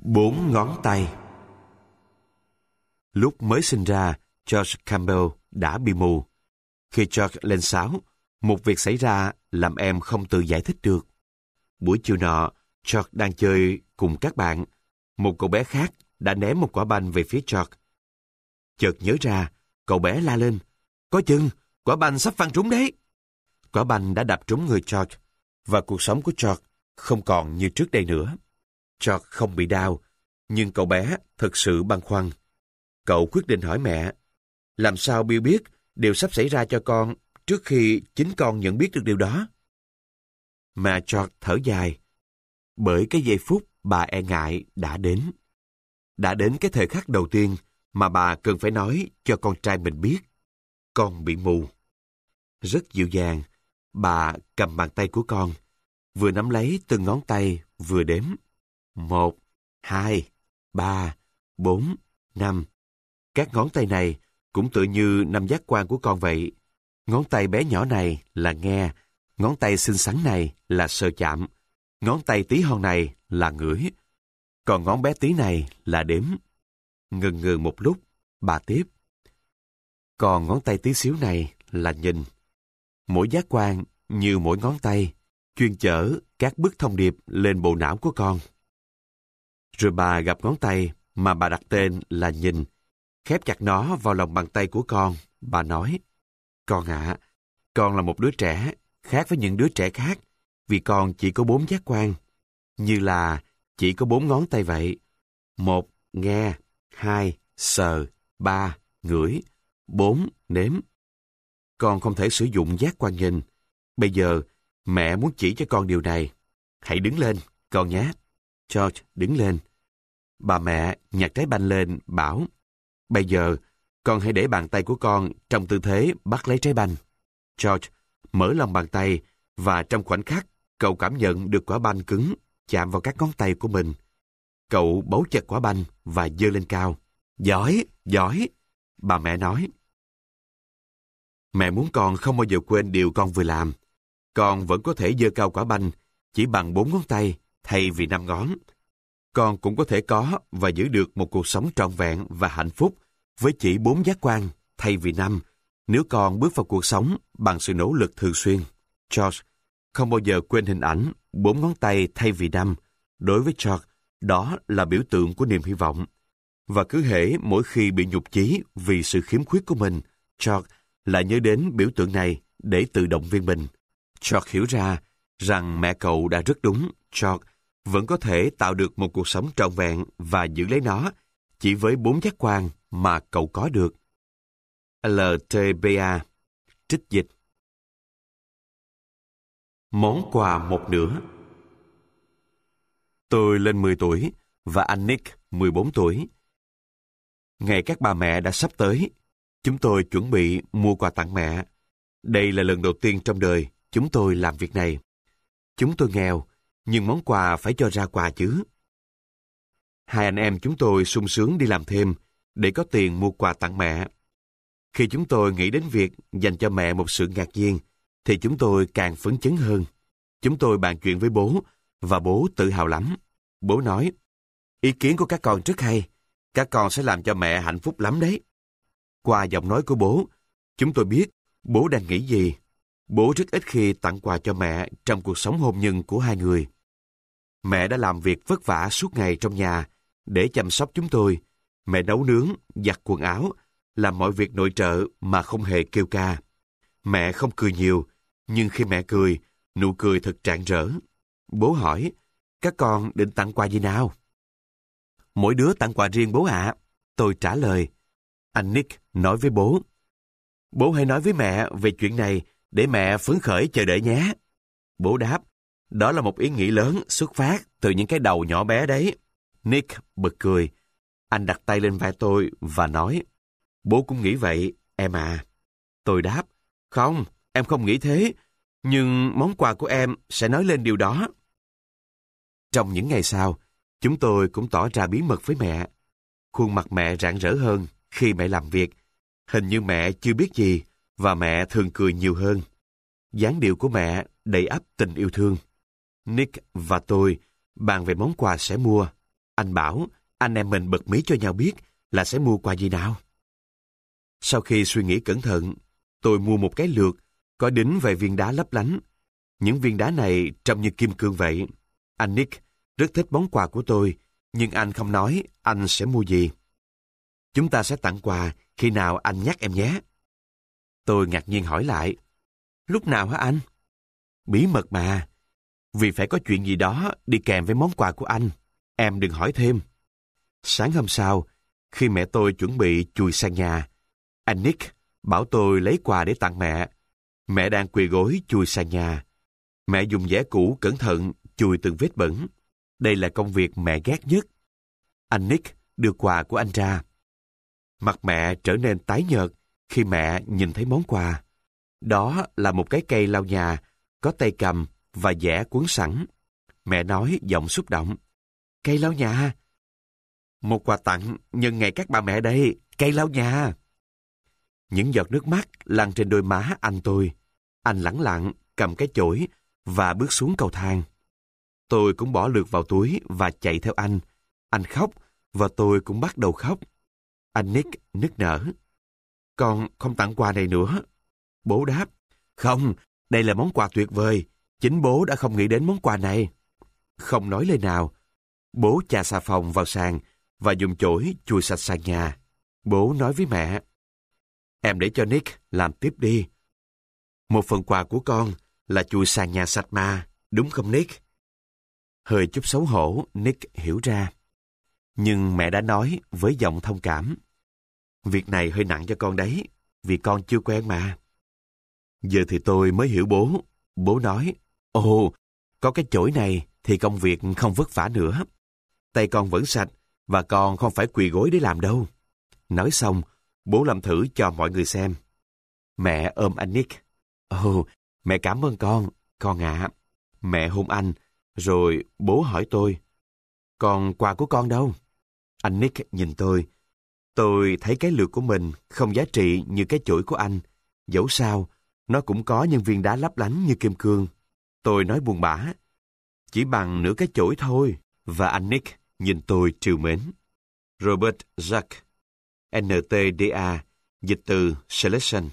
4 ngón tay. Lúc mới sinh ra, George Campbell đã bị mù. Khi George lên 6, một việc xảy ra làm em không tự giải thích được. Buổi chiều nọ, George đang chơi cùng các bạn. Một cậu bé khác đã ném một quả banh về phía George. Chợt nhớ ra, cậu bé la lên: "Có chừng, quả banh sắp văng trúng đấy!" Quả banh đã đập trúng người George, và cuộc sống của George không còn như trước đây nữa. George không bị đau, nhưng cậu bé thực sự băn khoăn. Cậu quyết định hỏi mẹ: "Làm sao Bill biết điều sắp xảy ra cho con trước khi chính con nhận biết được điều đó?" Mẹ George thở dài, bởi cái giây phút bà e ngại đã đến. Đã đến cái thời khắc đầu tiên mà bà cần phải nói cho con trai mình biết: "Con bị mù." Rất dịu dàng, bà cầm bàn tay của con, vừa nắm lấy từng ngón tay vừa đếm: 1, 2, 3, 4, 5. Các ngón tay này cũng tựa như 5 giác quan của con vậy. Ngón tay bé nhỏ này là nghe, ngón tay xinh xắn này là sờ chạm, ngón tay tí hon này là ngửi, còn ngón bé tí này là đếm. Ngừng ngừ một lúc, bà tiếp: "Còn ngón tay tí xíu này là nhìn." Mỗi giác quan như mỗi ngón tay, chuyên chở các bức thông điệp lên bộ não của con. Rồi bà gặp ngón tay mà bà đặt tên là nhìn, khép chặt nó vào lòng bàn tay của con. Bà nói: "Con ạ, con là một đứa trẻ khác với những đứa trẻ khác, vì con chỉ có 4 giác quan, như là chỉ có 4 ngón tay vậy. 1, nghe; 2, sờ; 3, ngửi; 4, nếm. Con không thể sử dụng giác quan nhìn. Bây giờ, mẹ muốn chỉ cho con điều này. Hãy đứng lên, con nhé." George đứng lên. Bà mẹ nhặt trái banh lên, bảo: "Bây giờ, con hãy để bàn tay của con trong tư thế bắt lấy trái banh." George mở lòng bàn tay, và trong khoảnh khắc, cậu cảm nhận được quả banh cứng chạm vào các ngón tay của mình. Cậu bấu chặt quả banh và giơ lên cao. "Giỏi, giỏi!" bà mẹ nói. Mẹ muốn con không bao giờ quên điều con vừa làm. Con vẫn có thể giơ cao quả banh chỉ bằng 4 ngón tay thay vì 5 ngón. Con cũng có thể có và giữ được một cuộc sống trọn vẹn và hạnh phúc với chỉ 4 giác quan thay vì 5, nếu con bước vào cuộc sống bằng sự nỗ lực thường xuyên. George không bao giờ quên hình ảnh 4 ngón tay thay vì 5. Đối với George, đó là biểu tượng của niềm hy vọng. Và cứ hễ mỗi khi bị nhụt chí vì sự khiếm khuyết của mình, George lại nhớ đến biểu tượng này để tự động viên mình. George hiểu ra rằng mẹ cậu đã rất đúng. George vẫn có thể tạo được một cuộc sống trọn vẹn và giữ lấy nó chỉ với 4 giác quan mà cậu có được. LTBA. Trích dịch. Món quà một nửa. Tôi lên 10 tuổi và anh Nick 14 tuổi. Ngày các bà mẹ đã sắp tới. Chúng tôi chuẩn bị mua quà tặng mẹ. Đây là lần đầu tiên trong đời chúng tôi làm việc này. Chúng tôi nghèo, nhưng món quà phải cho ra quà chứ. Hai anh em chúng tôi sung sướng đi làm thêm để có tiền mua quà tặng mẹ. Khi chúng tôi nghĩ đến việc dành cho mẹ một sự ngạc nhiên, thì chúng tôi càng phấn chấn hơn. Chúng tôi bàn chuyện với bố, và bố tự hào lắm. Bố nói: "Ý kiến của các con rất hay. Các con sẽ làm cho mẹ hạnh phúc lắm đấy." Qua giọng nói của bố, chúng tôi biết bố đang nghĩ gì. Bố rất ít khi tặng quà cho mẹ trong cuộc sống hôn nhân của hai người. Mẹ đã làm việc vất vả suốt ngày trong nhà để chăm sóc chúng tôi. Mẹ nấu nướng, giặt quần áo, làm mọi việc nội trợ mà không hề kêu ca. Mẹ không cười nhiều, nhưng khi mẹ cười, nụ cười thật rạng rỡ. Bố hỏi: "Các con định tặng quà gì nào?" "Mỗi đứa tặng quà riêng bố ạ." Tôi trả lời. Anh Nick nói với bố: "Bố hãy nói với mẹ về chuyện này để mẹ phấn khởi chờ đợi nhé." Bố đáp: "Đó là một ý nghĩ lớn xuất phát từ những cái đầu nhỏ bé đấy." Nick bật cười. Anh đặt tay lên vai tôi và nói: "Bố cũng nghĩ vậy, em à." Tôi đáp: "Không, em không nghĩ thế, nhưng món quà của em sẽ nói lên điều đó." Trong những ngày sau, chúng tôi cũng tỏ ra bí mật với mẹ. Khuôn mặt mẹ rạng rỡ hơn khi mẹ làm việc. Hình như mẹ chưa biết gì, và mẹ thường cười nhiều hơn. Dáng điệu của mẹ đầy ắp tình yêu thương. Nick và tôi bàn về món quà sẽ mua. Anh bảo anh em mình bật mí cho nhau biết là sẽ mua quà gì nào. Sau khi suy nghĩ cẩn thận, tôi mua một cái lược có đính vài viên đá lấp lánh. Những viên đá này trông như kim cương vậy. Anh Nick rất thích món quà của tôi, nhưng anh không nói anh sẽ mua gì. Chúng ta sẽ tặng quà khi nào anh nhắc em nhé. Tôi ngạc nhiên hỏi lại. Lúc nào hả anh? Bí mật mà. Vì phải có chuyện gì đó đi kèm với món quà của anh. Em đừng hỏi thêm. Sáng hôm sau, khi mẹ tôi chuẩn bị chùi sang nhà, anh Nick bảo tôi lấy quà để tặng mẹ. Mẹ đang quỳ gối chùi sàn nhà. Mẹ dùng giẻ cũ cẩn thận chùi từng vết bẩn. Đây là công việc mẹ ghét nhất. Anh Nick đưa quà của anh ra. Mặt mẹ trở nên tái nhợt khi mẹ nhìn thấy món quà. Đó là một cái cây lau nhà, có tay cầm và giẻ cuốn sẵn. Mẹ nói giọng xúc động. Cây lau nhà. Một quà tặng nhân ngày các bà mẹ đây, cây lau nhà. Những giọt nước mắt lăn trên đôi má anh tôi. Anh lẳng lặng cầm cái chổi và bước xuống cầu thang. Tôi cũng bỏ lược vào túi và chạy theo anh. Anh khóc và tôi cũng bắt đầu khóc. Anh Nick nức nở. Con không tặng quà này nữa. Bố đáp. Không, đây là món quà tuyệt vời. Chính bố đã không nghĩ đến món quà này. Không nói lời nào, bố chà xà phòng vào sàn và dùng chổi chùi sạch sàn nhà. Bố nói với mẹ. Em để cho Nick làm tiếp đi. Một phần quà của con là chùi sàn nhà sạch mà, đúng không Nick? Hơi chút xấu hổ, Nick hiểu ra. Nhưng mẹ đã nói với giọng thông cảm. Việc này hơi nặng cho con đấy, vì con chưa quen mà. Giờ thì tôi mới hiểu bố. Bố nói, ồ, có cái chổi này thì công việc không vất vả nữa. Tay con vẫn sạch và con không phải quỳ gối để làm đâu. Nói xong, bố làm thử cho mọi người xem. Mẹ ôm anh Nick. Ồ, mẹ cảm ơn con ạ. Mẹ hôn anh, rồi bố hỏi tôi. Còn quà của con đâu? Anh Nick nhìn tôi. Tôi thấy cái lược của mình không giá trị như cái chổi của anh. Dẫu sao, nó cũng có những viên đá lấp lánh như kim cương. Tôi nói buồn bã. Chỉ bằng nửa cái chổi thôi. Và anh Nick nhìn tôi trìu mến. Robert Jacques, NTDA, dịch từ Selection.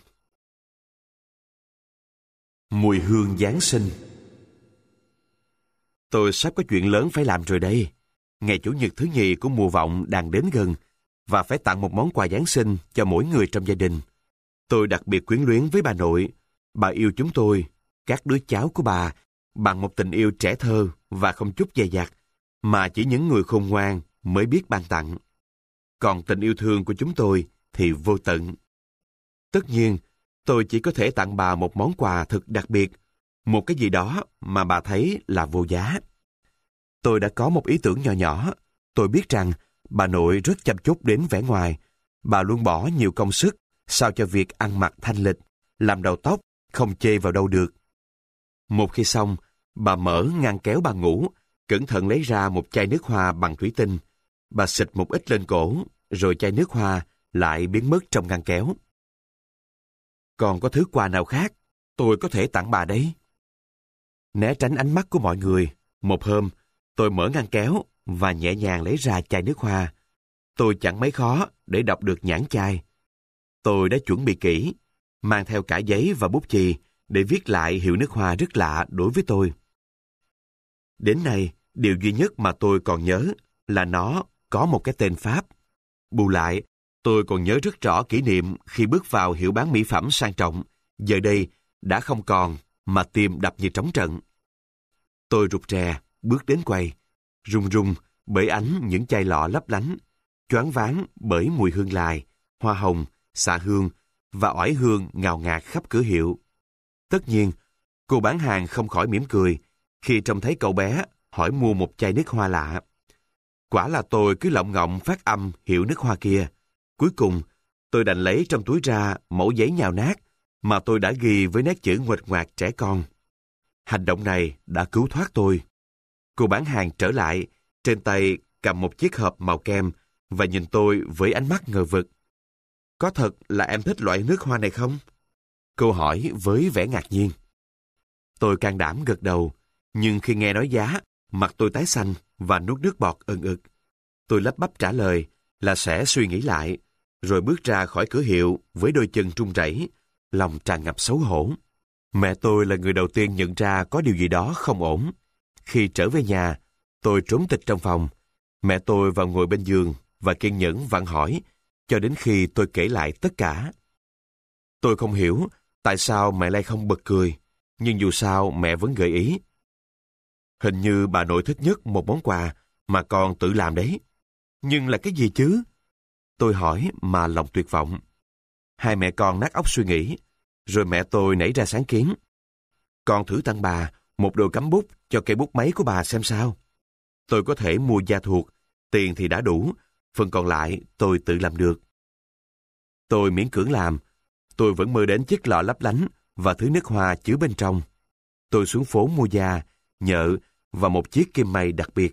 Mùi hương Giáng sinh. Tôi sắp có chuyện lớn phải làm rồi đây. Ngày Chủ nhật thứ nhì của mùa vọng đang đến gần và phải tặng một món quà Giáng sinh cho mỗi người trong gia đình. Tôi đặc biệt quyến luyến với bà nội. Bà yêu chúng tôi, các đứa cháu của bà, bằng một tình yêu trẻ thơ và không chút dè dặt, mà chỉ những người khôn ngoan mới biết ban tặng. Còn tình yêu thương của chúng tôi thì vô tận. Tất nhiên, tôi chỉ có thể tặng bà một món quà thật đặc biệt, một cái gì đó mà bà thấy là vô giá. Tôi đã có một ý tưởng nhỏ nhỏ. Tôi biết rằng bà nội rất chăm chút đến vẻ ngoài. Bà luôn bỏ nhiều công sức sao cho việc ăn mặc thanh lịch, làm đầu tóc không chê vào đâu được. Một khi xong, bà mở ngăn kéo bàn ngủ, cẩn thận lấy ra một chai nước hoa bằng thủy tinh. Bà xịt một ít lên cổ, rồi chai nước hoa lại biến mất trong ngăn kéo. Còn có thứ quà nào khác tôi có thể tặng bà đấy? Né tránh ánh mắt của mọi người, một hôm, tôi mở ngăn kéo và nhẹ nhàng lấy ra chai nước hoa. Tôi chẳng mấy khó để đọc được nhãn chai. Tôi đã chuẩn bị kỹ, mang theo cả giấy và bút chì để viết lại hiệu nước hoa rất lạ đối với tôi. Đến nay, điều duy nhất mà tôi còn nhớ là nó có một cái tên Pháp. Bù lại, tôi còn nhớ rất rõ kỷ niệm khi bước vào hiệu bán mỹ phẩm sang trọng, giờ đây đã không còn mà tim đập như trống trận. Tôi rụt rè, bước đến quầy, run run bởi ánh những chai lọ lấp lánh, choáng váng bởi mùi hương lài, hoa hồng, xạ hương và oải hương ngào ngạt khắp cửa hiệu. Tất nhiên, cô bán hàng không khỏi mỉm cười khi trông thấy cậu bé hỏi mua một chai nước hoa lạ. Quả là tôi cứ lọng ngọng phát âm hiệu nước hoa kia. Cuối cùng, tôi đành lấy trong túi ra mẩu giấy nhào nát mà tôi đã ghi với nét chữ nguệch ngoạc trẻ con. Hành động này đã cứu thoát tôi. Cô bán hàng trở lại, trên tay cầm một chiếc hộp màu kem và nhìn tôi với ánh mắt ngờ vực. Có thật là em thích loại nước hoa này không? Cô hỏi với vẻ ngạc nhiên. Tôi can đảm gật đầu, nhưng khi nghe nói giá, mặt tôi tái xanh và nuốt nước bọt ừng ực. Tôi lắp bắp trả lời là sẽ suy nghĩ lại, rồi bước ra khỏi cửa hiệu với đôi chân run rẩy, lòng tràn ngập xấu hổ. Mẹ tôi là người đầu tiên nhận ra có điều gì đó không ổn. Khi trở về nhà, tôi trốn tịch trong phòng. Mẹ tôi vào ngồi bên giường và kiên nhẫn vặn hỏi, cho đến khi tôi kể lại tất cả. Tôi không hiểu tại sao mẹ lại không bật cười, nhưng dù sao mẹ vẫn gợi ý. Hình như bà nội thích nhất một món quà mà con tự làm đấy. Nhưng là cái gì chứ? Tôi hỏi mà lòng tuyệt vọng. Hai mẹ con nát óc suy nghĩ, rồi mẹ tôi nảy ra sáng kiến. Con thử tặng bà một đồ cắm bút cho cây bút máy của bà xem sao. Tôi có thể mua da thuộc, tiền thì đã đủ, phần còn lại tôi tự làm được. Tôi miễn cưỡng làm. Tôi vẫn mơ đến chiếc lọ lấp lánh và thứ nước hoa chứa bên trong. Tôi xuống phố mua da, nhợ và một chiếc kim may đặc biệt.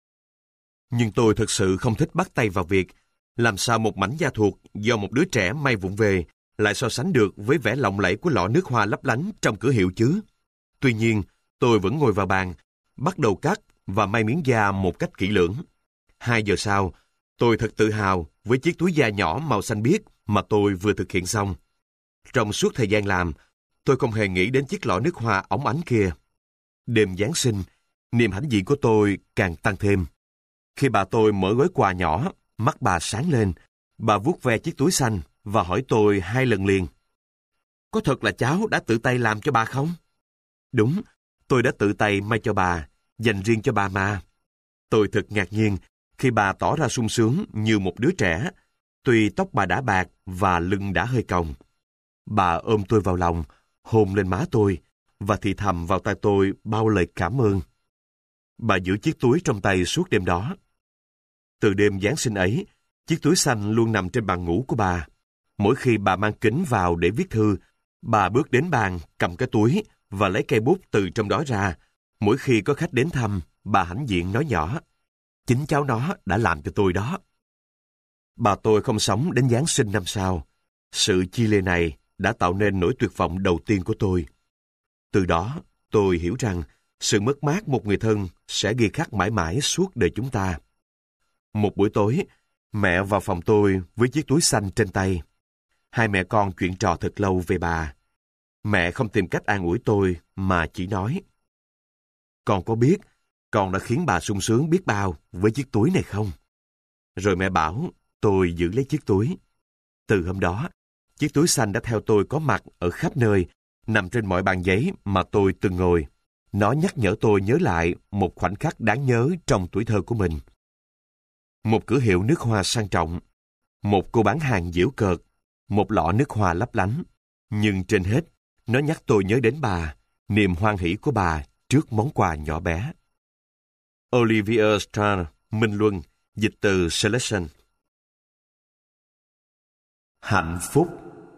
Nhưng tôi thực sự không thích bắt tay vào việc làm sao một mảnh da thuộc do một đứa trẻ may vụng về lại so sánh được với vẻ lộng lẫy của lọ nước hoa lấp lánh trong cửa hiệu chứ. Tuy nhiên, tôi vẫn ngồi vào bàn, bắt đầu cắt và may miếng da một cách kỹ lưỡng. 2 giờ sau, tôi thật tự hào với chiếc túi da nhỏ màu xanh biếc mà tôi vừa thực hiện xong. Trong suốt thời gian làm, tôi không hề nghĩ đến chiếc lọ nước hoa óng ánh kia. Đêm Giáng sinh, niềm hãnh diện của tôi càng tăng thêm. Khi bà tôi mở gói quà nhỏ, mắt bà sáng lên. Bà vuốt ve chiếc túi xanh và hỏi tôi 2 lần liền. Có thật là cháu đã tự tay làm cho bà không? Đúng, tôi đã tự tay may cho bà, dành riêng cho bà mà. Tôi thật ngạc nhiên khi bà tỏ ra sung sướng như một đứa trẻ, tuy tóc bà đã bạc và lưng đã hơi còng. Bà ôm tôi vào lòng, hôn lên má tôi và thì thầm vào tai tôi bao lời cảm ơn. Bà giữ chiếc túi trong tay suốt đêm đó. Từ đêm Giáng sinh ấy, chiếc túi xanh luôn nằm trên bàn ngủ của bà. Mỗi khi bà mang kính vào để viết thư, bà bước đến bàn, cầm cái túi và lấy cây bút từ trong đó ra. Mỗi khi có khách đến thăm, bà hãnh diện nói nhỏ, chính cháu nó đã làm cho tôi đó. Bà tôi không sống đến Giáng sinh năm sau. Sự chia ly này đã tạo nên nỗi tuyệt vọng đầu tiên của tôi. Từ đó, tôi hiểu rằng sự mất mát một người thân sẽ ghi khắc mãi mãi suốt đời chúng ta. Một buổi tối, mẹ vào phòng tôi với chiếc túi xanh trên tay. Hai mẹ con chuyện trò thật lâu về bà. Mẹ không tìm cách an ủi tôi mà chỉ nói, con có biết con đã khiến bà sung sướng biết bao với chiếc túi này không? Rồi mẹ bảo tôi giữ lấy chiếc túi. Từ hôm đó, chiếc túi xanh đã theo tôi có mặt ở khắp nơi, nằm trên mọi bàn giấy mà tôi từng ngồi. Nó nhắc nhở tôi nhớ lại một khoảnh khắc đáng nhớ trong tuổi thơ của mình. Một cửa hiệu nước hoa sang trọng, một cô bán hàng giễu cợt, một lọ nước hoa lấp lánh. Nhưng trên hết, nó nhắc tôi nhớ đến bà, niềm hoan hỷ của bà trước món quà nhỏ bé. Olivia Starr, Minh Luân, dịch từ Selection. Hạnh phúc.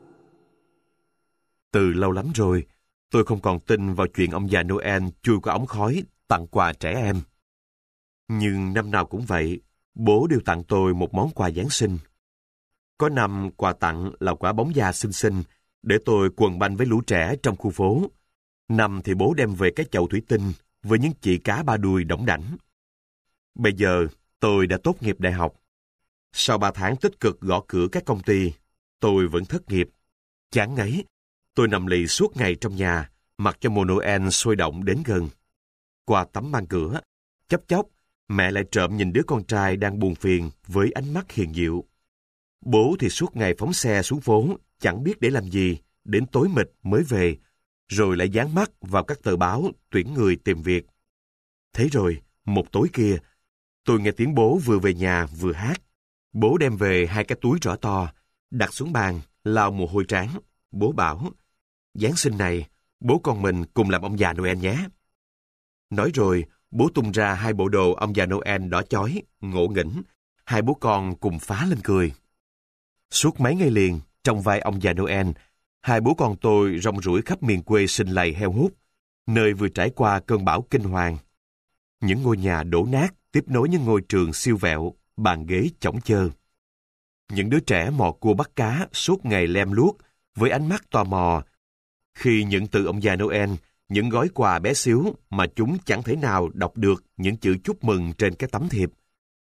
Từ lâu lắm rồi, tôi không còn tin vào chuyện ông già Noel chui qua ống khói tặng quà trẻ em. Nhưng năm nào cũng vậy, bố đều tặng tôi một món quà Giáng sinh. Có năm quà tặng là quả bóng da xinh xinh để tôi quần banh với lũ trẻ trong khu phố. Năm thì bố đem về cái chậu thủy tinh với những chị cá ba đuôi đỏng đảnh. Bây giờ tôi đã tốt nghiệp đại học. Sau 3 tháng tích cực gõ cửa các công ty, tôi vẫn thất nghiệp. Chán ngấy, tôi nằm lì suốt ngày trong nhà, mặc cho mùa Noel sôi động đến gần. Qua tấm màn cửa, chốc chốc, mẹ lại trộm nhìn đứa con trai đang buồn phiền với ánh mắt hiền dịu. Bố thì suốt ngày phóng xe xuống phố, chẳng biết để làm gì, đến tối mịt mới về, rồi lại dán mắt vào các tờ báo tuyển người tìm việc. Thế rồi, một tối kia, tôi nghe tiếng bố vừa về nhà vừa hát. Bố đem về 2 cái túi rõ to, đặt xuống bàn, lau mồ hôi trán. Bố bảo, Giáng sinh này, bố con mình cùng làm ông già Noel nhé. Nói rồi, bố tung ra 2 bộ đồ ông già Noel đỏ chói, ngộ nghĩnh. 2 bố con cùng phá lên cười. Suốt mấy ngày liền, trong vai ông già Noel, 2 bố con tôi rong ruổi khắp miền quê sinh lầy heo hút, nơi vừa trải qua cơn bão kinh hoàng. Những ngôi nhà đổ nát tiếp nối những ngôi trường siêu vẹo, bàn ghế chõng chơ. Những đứa trẻ mò cua bắt cá suốt ngày lem luốc với ánh mắt tò mò. Khi nhận từ ông già Noel những gói quà bé xíu mà chúng chẳng thể nào đọc được những chữ chúc mừng trên cái tấm thiệp.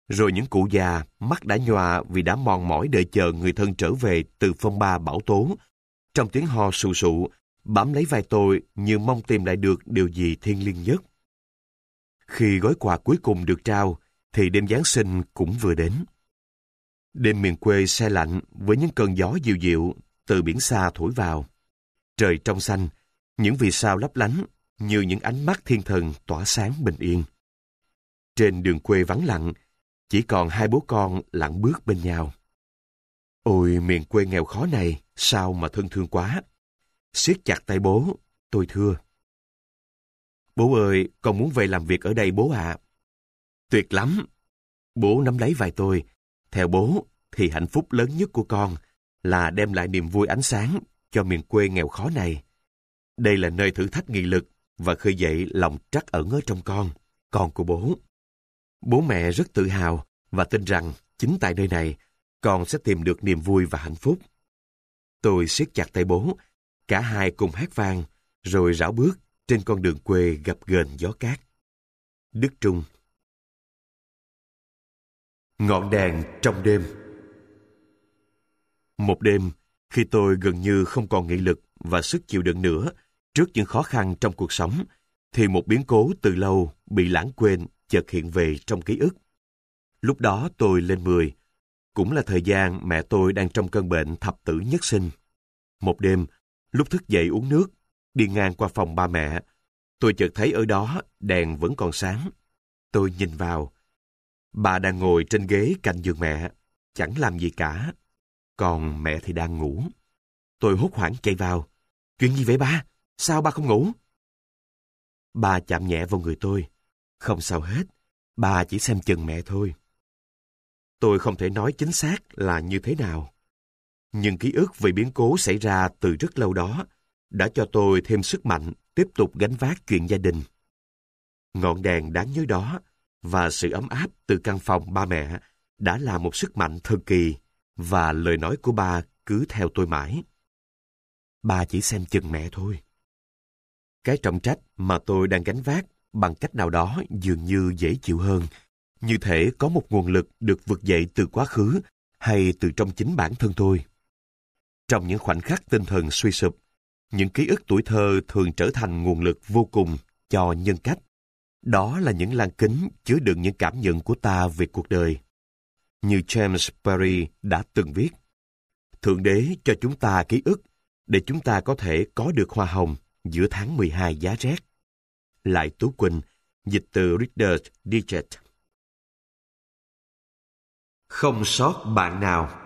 Rồi những cụ già, mắt đã nhòa vì đã mòn mỏi đợi chờ người thân trở về từ phong ba bão tố. Trong tiếng ho sù sụ, bám lấy vai tôi như mong tìm lại được điều gì thiêng liêng nhất. Khi gói quà cuối cùng được trao, thì đêm Giáng sinh cũng vừa đến. Đêm miền quê se lạnh với những cơn gió dịu dịu từ biển xa thổi vào. Trời trong xanh, những vì sao lấp lánh như những ánh mắt thiên thần tỏa sáng bình yên. Trên đường quê vắng lặng, chỉ còn hai bố con lặng bước bên nhau. Ôi miền quê nghèo khó này, sao mà thân thương quá. Siết chặt tay bố, tôi thưa. Bố ơi, con muốn về làm việc ở đây bố ạ. Tuyệt lắm. Bố nắm lấy vai tôi. Theo bố thì hạnh phúc lớn nhất của con là đem lại niềm vui ánh sáng cho miền quê nghèo khó này. Đây là nơi thử thách nghị lực và khơi dậy lòng trắc ẩn ở trong con của bố. Bố mẹ rất tự hào và tin rằng chính tại nơi này con sẽ tìm được niềm vui và hạnh phúc. Tôi siết chặt tay bố, cả hai cùng hát vang, rồi rảo bước trên con đường quê gập ghềnh gió cát. Đức Trung. Ngọn đèn trong đêm. Một đêm, khi tôi gần như không còn nghị lực và sức chịu đựng nữa trước những khó khăn trong cuộc sống, thì một biến cố từ lâu bị lãng quên chợt hiện về trong ký ức. Lúc đó tôi lên 10, cũng là thời gian mẹ tôi đang trong cơn bệnh thập tử nhất sinh. Một đêm, lúc thức dậy uống nước, đi ngang qua phòng ba mẹ, tôi chợt thấy ở đó đèn vẫn còn sáng. Tôi nhìn vào. Bà đang ngồi trên ghế cạnh giường mẹ, chẳng làm gì cả. Còn mẹ thì đang ngủ. Tôi hốt hoảng chạy vào. Chuyện gì vậy ba? Sao ba không ngủ? Ba chạm nhẹ vào người tôi. Không sao hết. Ba chỉ xem chừng mẹ thôi. Tôi không thể nói chính xác là như thế nào. Nhưng ký ức về biến cố xảy ra từ rất lâu đó đã cho tôi thêm sức mạnh tiếp tục gánh vác chuyện gia đình. Ngọn đèn đáng nhớ đó và sự ấm áp từ căn phòng ba mẹ đã là một sức mạnh thần kỳ, và lời nói của ba cứ theo tôi mãi. Ba chỉ xem chừng mẹ thôi. Cái trọng trách mà tôi đang gánh vác bằng cách nào đó dường như dễ chịu hơn, như thể có một nguồn lực được vực dậy từ quá khứ hay từ trong chính bản thân tôi. Trong những khoảnh khắc tinh thần suy sụp, những ký ức tuổi thơ thường trở thành nguồn lực vô cùng cho nhân cách. Đó là những lăng kính chứa đựng những cảm nhận của ta về cuộc đời. Như James Barrie đã từng viết, Thượng Đế cho chúng ta ký ức để chúng ta có thể có được hoa hồng giữa tháng 12 giá rét. Lại Tú Quỳnh, dịch từ Reader's Digest. Không sót bạn nào.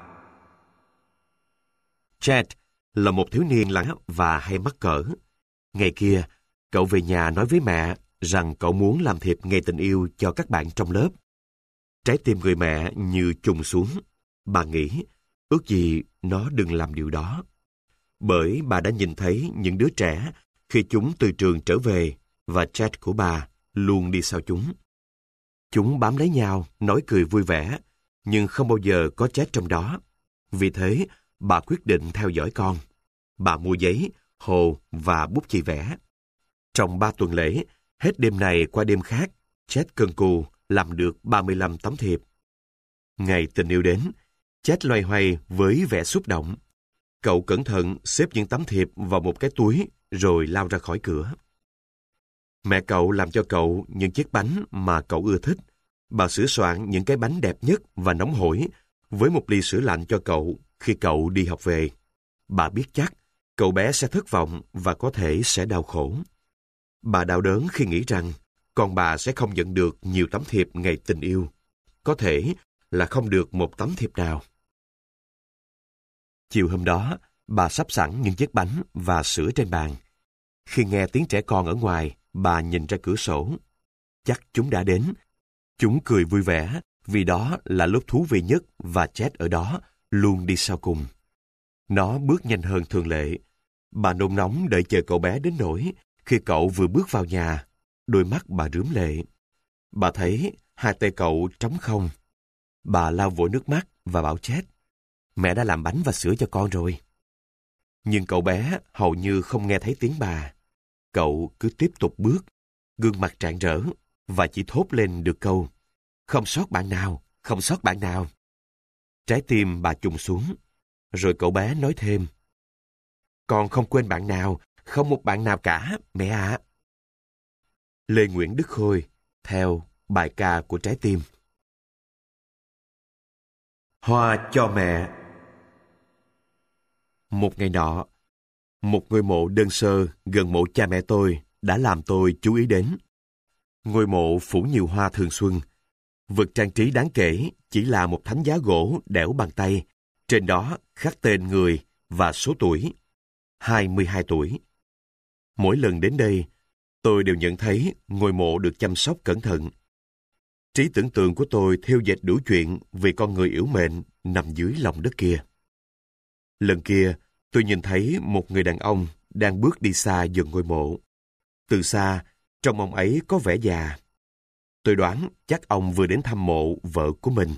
Chad là một thiếu niên lắng và hay mắc cỡ. Ngày kia, cậu về nhà nói với mẹ rằng cậu muốn làm thiệp ngày tình yêu cho các bạn trong lớp. Trái tim người mẹ như trùng xuống. Bà nghĩ, ước gì nó đừng làm điều đó. Bởi bà đã nhìn thấy những đứa trẻ khi chúng từ trường trở về, và Chad của bà luôn đi sau chúng. Chúng bám lấy nhau, nói cười vui vẻ, nhưng không bao giờ có Chad trong đó. Vì thế, bà quyết định theo dõi con. Bà mua giấy, hồ và bút chì vẽ. Trong 3 tuần lễ, hết đêm này qua đêm khác, Chad cần cù làm được 35 tấm thiệp. Ngày tình yêu đến, Chad loay hoay với vẻ xúc động. Cậu cẩn thận xếp những tấm thiệp vào một cái túi rồi lao ra khỏi cửa. Mẹ cậu làm cho cậu những chiếc bánh mà cậu ưa thích. Bà sửa soạn những cái bánh đẹp nhất và nóng hổi với một ly sữa lạnh cho cậu khi cậu đi học về. Bà biết chắc cậu bé sẽ thất vọng và có thể sẽ đau khổ. Bà đau đớn khi nghĩ rằng con bà sẽ không nhận được nhiều tấm thiệp ngày tình yêu. Có thể là không được một tấm thiệp nào. Chiều hôm đó, bà sắp sẵn những chiếc bánh và sữa trên bàn. Khi nghe tiếng trẻ con ở ngoài, bà nhìn ra cửa sổ. Chắc chúng đã đến. Chúng cười vui vẻ vì đó là lúc thú vị nhất và Chad ở đó luôn đi sau cùng. Nó bước nhanh hơn thường lệ. Bà nôn nóng đợi chờ cậu bé đến nỗi khi cậu vừa bước vào nhà, đôi mắt bà rướm lệ. Bà thấy hai tay cậu trống không. Bà lau vội nước mắt và bảo Chad, mẹ đã làm bánh và sữa cho con rồi. Nhưng cậu bé hầu như không nghe thấy tiếng bà. Cậu cứ tiếp tục bước, gương mặt rạng rỡ, và chỉ thốt lên được câu, không sót bạn nào, không sót bạn nào. Trái tim bà trùng xuống, rồi cậu bé nói thêm. Con không quên bạn nào, không một bạn nào cả, mẹ ạ. Lê Nguyễn Đức Khôi, theo bài ca của trái tim. Hoa cho mẹ. Một ngày nọ, một ngôi mộ đơn sơ gần mộ cha mẹ tôi đã làm tôi chú ý đến. Ngôi mộ phủ nhiều hoa thường xuân. Vật trang trí đáng kể chỉ là một thánh giá gỗ đẽo bằng tay, trên đó khắc tên người và số tuổi, 22 tuổi. Mỗi lần đến đây, tôi đều nhận thấy ngôi mộ được chăm sóc cẩn thận. Trí tưởng tượng của tôi thêu dệt đủ chuyện về con người yểu mệnh nằm dưới lòng đất kia. Lần kia, tôi nhìn thấy một người đàn ông đang bước đi xa gần ngôi mộ. Từ xa, trông ông ấy có vẻ già. Tôi đoán chắc ông vừa đến thăm mộ vợ của mình.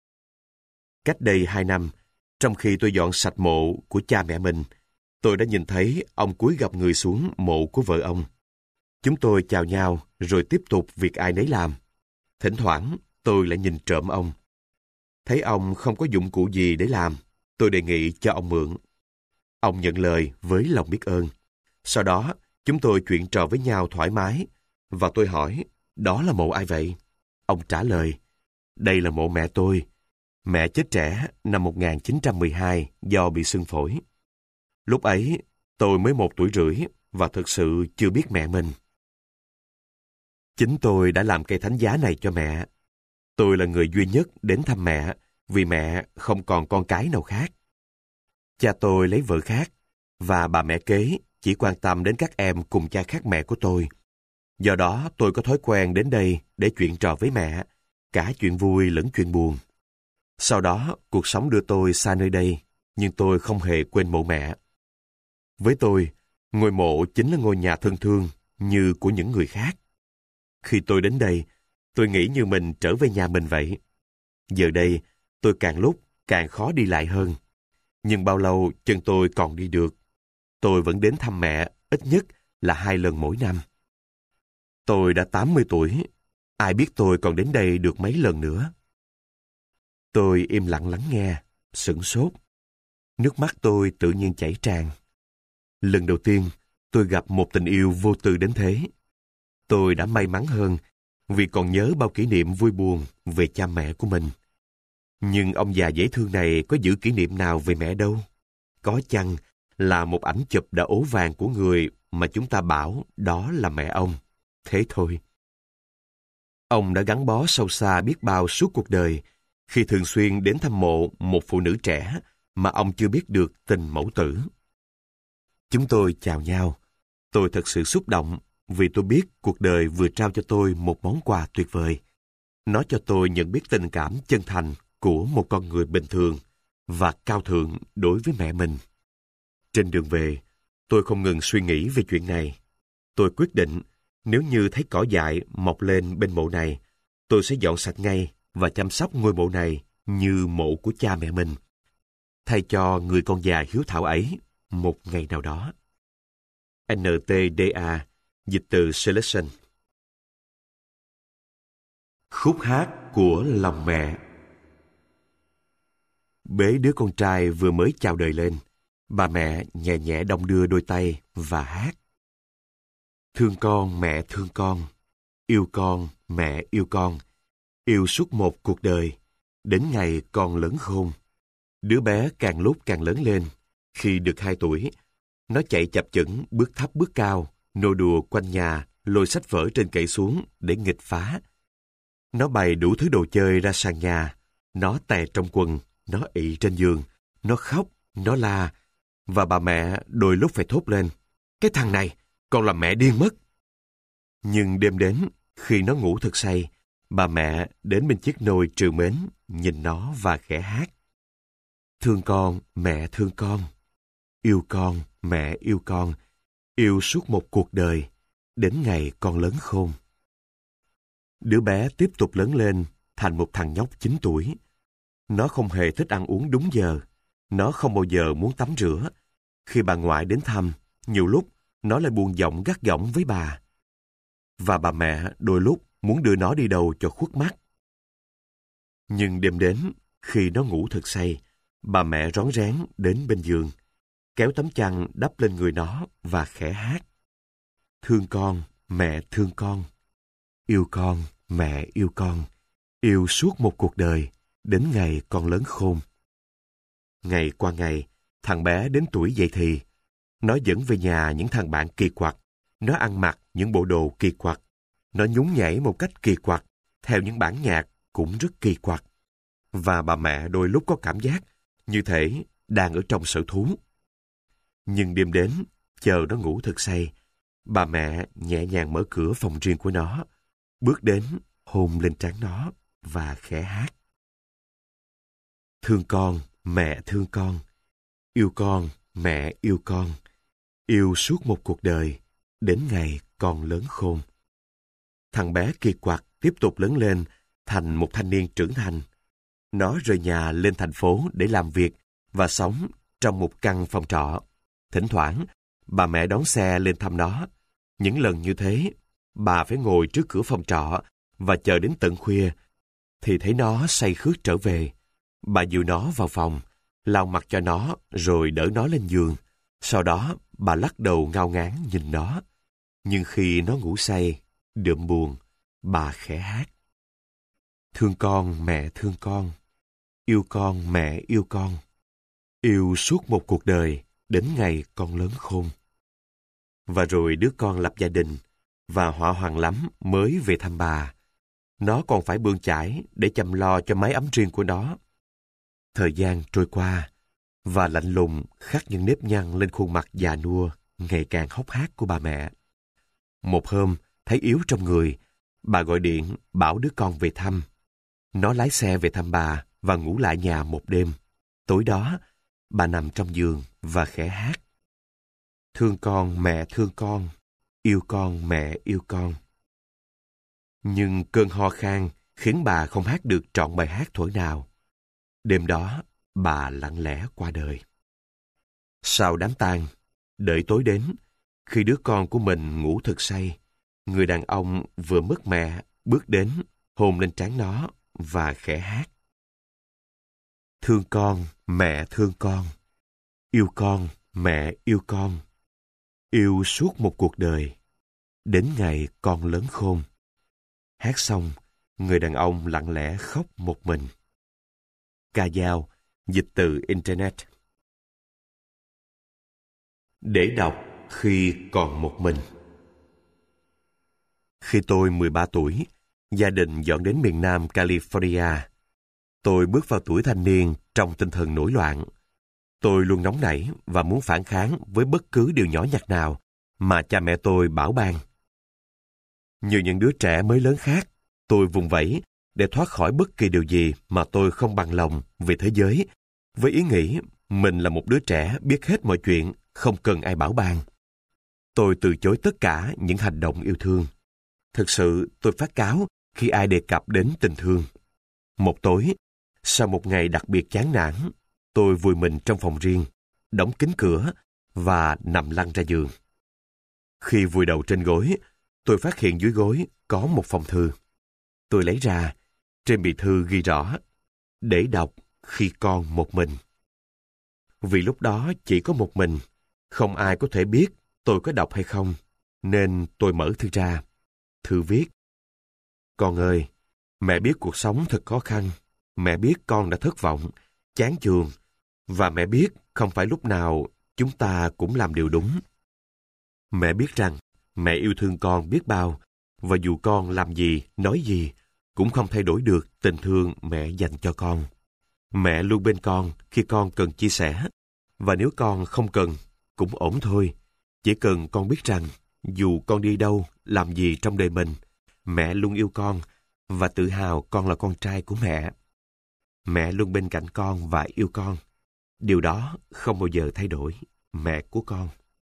Cách đây 2 năm, trong khi tôi dọn sạch mộ của cha mẹ mình, tôi đã nhìn thấy ông cúi gập người xuống mộ của vợ ông. Chúng tôi chào nhau rồi tiếp tục việc ai nấy làm. Thỉnh thoảng, tôi lại nhìn trộm ông. Thấy ông không có dụng cụ gì để làm, tôi đề nghị cho ông mượn. Ông nhận lời với lòng biết ơn. Sau đó, chúng tôi chuyện trò với nhau thoải mái, và tôi hỏi, đó là mộ ai vậy? Ông trả lời, đây là mộ mẹ tôi. Mẹ chết trẻ năm 1912 do bị sưng phổi. Lúc ấy, tôi mới 1 tuổi rưỡi và thực sự chưa biết mẹ mình. Chính tôi đã làm cây thánh giá này cho mẹ. Tôi là người duy nhất đến thăm mẹ vì mẹ không còn con cái nào khác. Cha tôi lấy vợ khác và bà mẹ kế chỉ quan tâm đến các em cùng cha khác mẹ của tôi. Do đó tôi có thói quen đến đây để chuyện trò với mẹ, cả chuyện vui lẫn chuyện buồn. Sau đó cuộc sống đưa tôi xa nơi đây, nhưng tôi không hề quên mộ mẹ. Với tôi, ngôi mộ chính là ngôi nhà thân thương như của những người khác. Khi tôi đến đây, tôi nghĩ như mình trở về nhà mình vậy. Giờ đây, tôi càng lúc càng khó đi lại hơn. Nhưng bao lâu chân tôi còn đi được. Tôi vẫn đến thăm mẹ ít nhất là 2 lần mỗi năm. Tôi đã 80 tuổi, ai biết tôi còn đến đây được mấy lần nữa. Tôi im lặng lắng nghe, sửng sốt. Nước mắt tôi tự nhiên chảy tràn. Lần đầu tiên, tôi gặp một tình yêu vô tư đến thế. Tôi đã may mắn hơn vì còn nhớ bao kỷ niệm vui buồn về cha mẹ của mình. Nhưng ông già dễ thương này có giữ kỷ niệm nào về mẹ đâu. Có chăng là một ảnh chụp đã ố vàng của người mà chúng ta bảo đó là mẹ ông. Thế thôi. Ông đã gắn bó sâu xa biết bao suốt cuộc đời khi thường xuyên đến thăm mộ một phụ nữ trẻ mà ông chưa biết được tình mẫu tử. Chúng tôi chào nhau. Tôi thật sự xúc động vì tôi biết cuộc đời vừa trao cho tôi một món quà tuyệt vời. Nó cho tôi nhận biết tình cảm chân thành của một con người bình thường và cao thượng đối với mẹ mình. Trên đường về, tôi không ngừng suy nghĩ về chuyện này. Tôi quyết định nếu như thấy cỏ dại mọc lên bên mộ này, tôi sẽ dọn sạch ngay và chăm sóc ngôi mộ này như mộ của cha mẹ mình, thay cho người con già hiếu thảo ấy một ngày nào đó. NTDA, dịch từ Selection. Khúc hát của lòng mẹ. Bế đứa con trai vừa mới chào đời lên, bà mẹ nhẹ nhẹ đong đưa đôi tay và hát. Thương con mẹ thương con mẹ yêu con, yêu suốt một cuộc đời, đến ngày con lớn khôn. Đứa bé càng lúc càng lớn lên, khi được 2 tuổi, nó chạy chập chững bước thấp bước cao, nô đùa quanh nhà, lôi sách vở trên kệ xuống để nghịch phá. Nó bày đủ thứ đồ chơi ra sàn nhà, nó tè trong quần, nó ị trên giường, nó khóc, nó la, và bà mẹ đôi lúc phải thốt lên, cái thằng này, con làm mẹ điên mất. Nhưng đêm đến, khi nó ngủ thật say, bà mẹ đến bên chiếc nôi trìu mến, nhìn nó và khẽ hát. Thương con, mẹ thương con, mẹ yêu con, yêu suốt một cuộc đời, đến ngày con lớn khôn. Đứa bé tiếp tục lớn lên thành một thằng nhóc 9 tuổi. Nó không hề thích ăn uống đúng giờ. Nó không bao giờ muốn tắm rửa. Khi bà ngoại đến thăm, nhiều lúc nó lại buông giọng gắt gỏng với bà. Và bà mẹ đôi lúc muốn đưa nó đi đâu cho khuất mắt. Nhưng đêm đến, khi nó ngủ thật say, bà mẹ rón rén đến bên giường, kéo tấm chăn đắp lên người nó và khẽ hát. Thương con, mẹ thương con, mẹ yêu con, yêu suốt một cuộc đời, đến ngày con lớn khôn. Ngày qua ngày, thằng bé đến tuổi dậy thì, nó dẫn về nhà những thằng bạn kỳ quặc, nó ăn mặc những bộ đồ kỳ quặc, nó nhún nhảy một cách kỳ quặc, theo những bản nhạc cũng rất kỳ quặc. Và bà mẹ đôi lúc có cảm giác như thể đang ở trong sở thú. Nhưng đêm đến, chờ nó ngủ thật say, bà mẹ nhẹ nhàng mở cửa phòng riêng của nó, bước đến, hôn lên trán nó và khẽ hát. Thương con, mẹ thương con, mẹ yêu con, yêu suốt một cuộc đời, đến ngày con lớn khôn. Thằng bé kỳ quặc tiếp tục lớn lên thành một thanh niên trưởng thành. Nó rời nhà lên thành phố để làm việc và sống trong một căn phòng trọ. Thỉnh thoảng, bà mẹ đón xe lên thăm nó. Những lần như thế, bà phải ngồi trước cửa phòng trọ và chờ đến tận khuya, thì thấy nó say khướt trở về. Bà dìu nó vào phòng, lau mặt cho nó rồi đỡ nó lên giường. Sau đó, bà lắc đầu ngao ngán nhìn nó. Nhưng khi nó ngủ say, đượm buồn, bà khẽ hát. Thương con, mẹ thương con, mẹ yêu con, yêu suốt một cuộc đời, đến ngày con lớn khôn. Và rồi đứa con lập gia đình, và họa hoàng lắm mới về thăm bà. Nó còn phải bươn chải để chăm lo cho mái ấm riêng của nó. Thời gian trôi qua, và lạnh lùng khắc những nếp nhăn lên khuôn mặt già nua, ngày càng hốc hác của bà mẹ. Một hôm, thấy yếu trong người, bà gọi điện bảo đứa con về thăm. Nó lái xe về thăm bà và ngủ lại nhà một đêm. Tối đó, bà nằm trong giường và khẽ hát. Thương con, mẹ thương con, mẹ yêu con. Nhưng cơn ho khan khiến bà không hát được trọn bài hát thuở nào. Đêm đó, bà lặng lẽ qua đời. Sau đám tang, đợi tối đến, khi đứa con của mình ngủ thật say, người đàn ông vừa mất mẹ bước đến, hôn lên trán nó và khẽ hát. Thương con, mẹ thương con, mẹ yêu con, yêu suốt một cuộc đời, đến ngày con lớn khôn. Hát xong, người đàn ông lặng lẽ khóc một mình. Ca dao, dịch từ Internet. Để đọc khi còn một mình. Khi tôi 13 tuổi, gia đình dọn đến miền Nam California. Tôi bước vào tuổi thanh niên trong tinh thần nổi loạn. Tôi luôn nóng nảy và muốn phản kháng với bất cứ điều nhỏ nhặt nào mà cha mẹ tôi bảo ban. Như những đứa trẻ mới lớn khác, tôi vùng vẫy để thoát khỏi bất kỳ điều gì mà tôi không bằng lòng về thế giới, với ý nghĩ mình là một đứa trẻ biết hết mọi chuyện, không cần ai bảo ban. Tôi từ chối tất cả những hành động yêu thương. Thực sự, tôi phát cáu khi ai đề cập đến tình thương. Một tối, sau một ngày đặc biệt chán nản, tôi vùi mình trong phòng riêng, đóng kín cửa và nằm lăn ra giường. Khi vùi đầu trên gối, tôi phát hiện dưới gối có một phong thư. Tôi lấy ra, trên bì thư ghi rõ, để đọc khi con một mình. Vì lúc đó chỉ có một mình, không ai có thể biết tôi có đọc hay không, nên tôi mở thư ra. Thư viết: Con ơi, mẹ biết cuộc sống thật khó khăn, mẹ biết con đã thất vọng, chán chường, và mẹ biết không phải lúc nào chúng ta cũng làm điều đúng. Mẹ biết rằng mẹ yêu thương con biết bao, và dù con làm gì, nói gì, cũng không thay đổi được tình thương mẹ dành cho con. Mẹ luôn bên con khi con cần chia sẻ, và nếu con không cần, cũng ổn thôi. Chỉ cần con biết rằng, dù con đi đâu, làm gì trong đời mình, mẹ luôn yêu con, và tự hào con là con trai của mẹ. Mẹ luôn bên cạnh con và yêu con. Điều đó không bao giờ thay đổi, mẹ của con.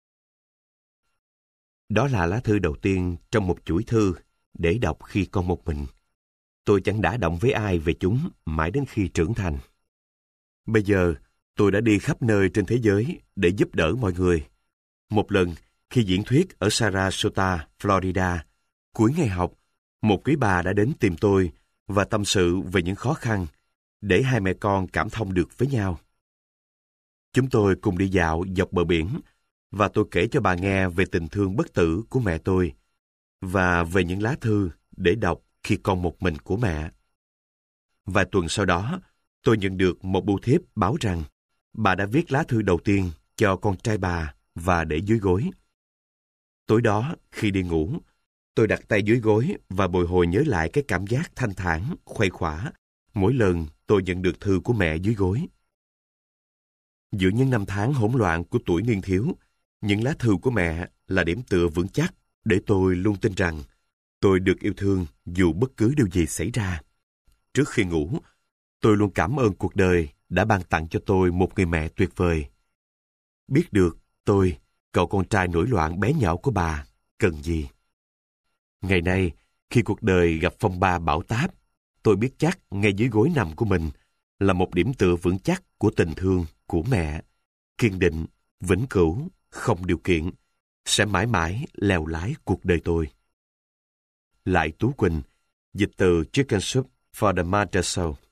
Đó là lá thư đầu tiên trong một chuỗi thư để đọc khi con một mình. Tôi chẳng đã động với ai về chúng mãi đến khi trưởng thành. Bây giờ, tôi đã đi khắp nơi trên thế giới để giúp đỡ mọi người. Một lần, khi diễn thuyết ở Sarasota, Florida, cuối ngày học, một quý bà đã đến tìm tôi và tâm sự về những khó khăn để hai mẹ con cảm thông được với nhau. Chúng tôi cùng đi dạo dọc bờ biển và tôi kể cho bà nghe về tình thương bất tử của mẹ tôi và về những lá thư để đọc khi còn một mình của mẹ. Vài tuần sau đó, tôi nhận được một bưu thiếp báo rằng bà đã viết lá thư đầu tiên cho con trai bà và để dưới gối. Tối đó, khi đi ngủ, tôi đặt tay dưới gối và bồi hồi nhớ lại cái cảm giác thanh thản, khuây khỏa mỗi lần tôi nhận được thư của mẹ dưới gối. Giữa những năm tháng hỗn loạn của tuổi niên thiếu, những lá thư của mẹ là điểm tựa vững chắc để tôi luôn tin rằng tôi được yêu thương dù bất cứ điều gì xảy ra. Trước khi ngủ, tôi luôn cảm ơn cuộc đời đã ban tặng cho tôi một người mẹ tuyệt vời. Biết được tôi, cậu con trai nổi loạn bé nhỏ của bà, cần gì. Ngày nay, khi cuộc đời gặp phong ba bão táp, tôi biết chắc ngay dưới gối nằm của mình là một điểm tựa vững chắc của tình thương của mẹ, kiên định, vĩnh cửu, không điều kiện, sẽ mãi mãi lèo lái cuộc đời tôi. Lại Tú Quỳnh, dịch từ Chicken Soup for the Mother's Soul.